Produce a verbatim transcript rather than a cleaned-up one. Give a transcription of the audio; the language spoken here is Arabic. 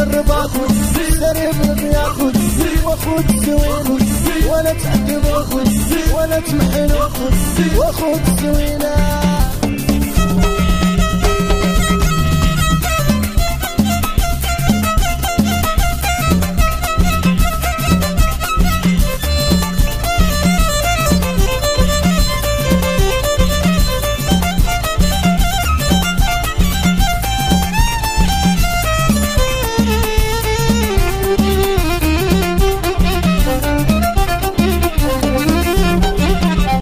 جرب اخذ سرب ياخذ واخذ سوينا ولا تعذب اخذ ولا تمحل واخذ واخذ سوينا.